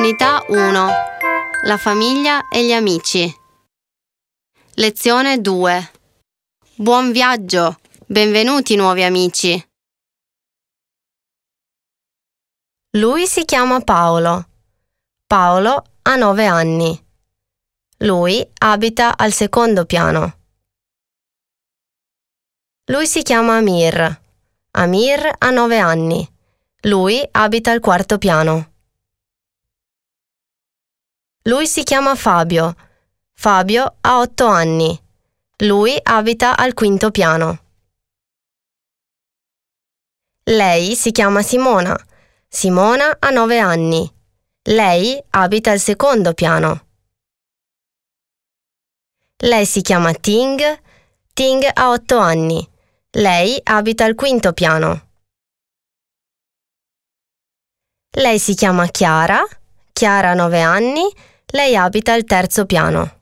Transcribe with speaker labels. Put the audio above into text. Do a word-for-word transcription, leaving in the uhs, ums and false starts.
Speaker 1: Unità uno. La famiglia e gli amici. Lezione due. Buon viaggio! Benvenuti nuovi amici! Lui si chiama Paolo. Paolo ha nove anni. Lui abita al secondo piano. Lui si chiama Amir. Amir ha nove anni. Lui abita al quarto piano. Lui si chiama Fabio. Fabio ha otto anni. Lui abita al quinto piano. Lei si chiama Simona. Simona ha nove anni. Lei abita al secondo piano. Lei si chiama Ting. Ting ha otto anni. Lei abita al quinto piano. Lei si chiama Chiara. Chiara ha nove anni. Lei abita al terzo piano.